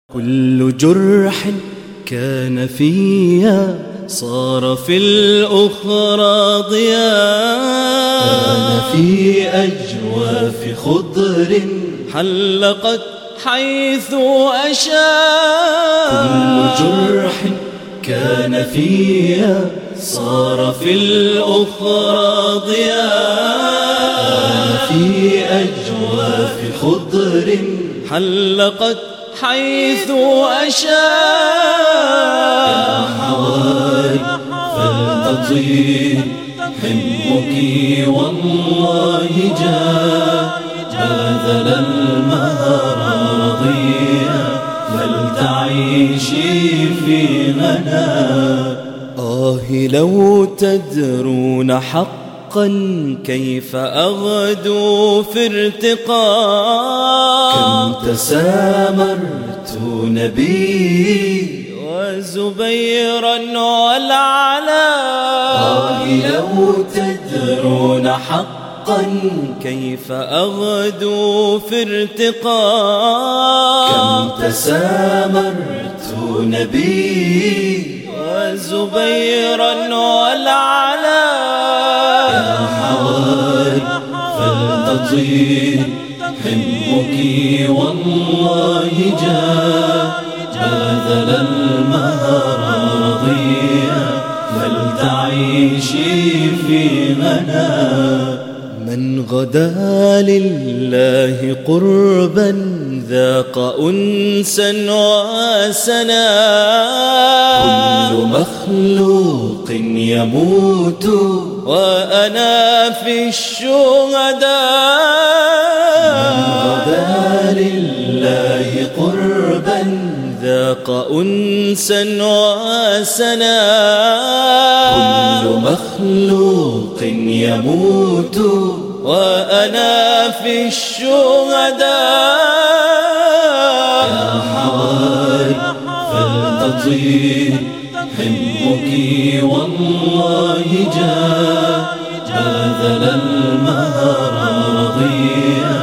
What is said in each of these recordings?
كل جرح كان فيها صار في الأخرى ضياء. كان في أجواف خضر حلقت حيث أشاء. كل جرح كان فيها صار في الأخرى ضياء. كان في أجواف خضر حلقت حيث أشاء. يا حواري فلتطير حلمك والله جاء. بذل المهر رضيا فلتعيشي في غنى. لو تدرون حقا كيف أغدو في ارتقاء. كم تسامرت نبي وزبيرا والعلا. لو تدرون حقا كيف أغدو في ارتقاء. كم تسامرت نبي وزبيرا والعلا. يا حواري فلتطير حلمك والله جاء. بذل المهر رضيا فلتعيشي في غنى. من غدا لله قربا ذاق أنسا وسنا. كل مخلوق يموت وأنا في الشهداء. من غدا لله قربا ذاق أنسا وسنا. كل مخلوق يموت وأنا في الشهداء. يا حواري فلتطير حلمك والله جاء. بذل المهر رضيا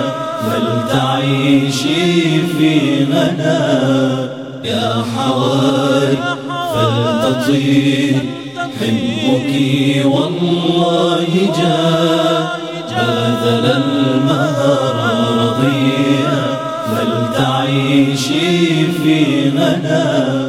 فلتعيشي في غنى. يا حواري فلتطير حلمك والله جاء. بذل المهر رضيا فلتعيشي في غنى.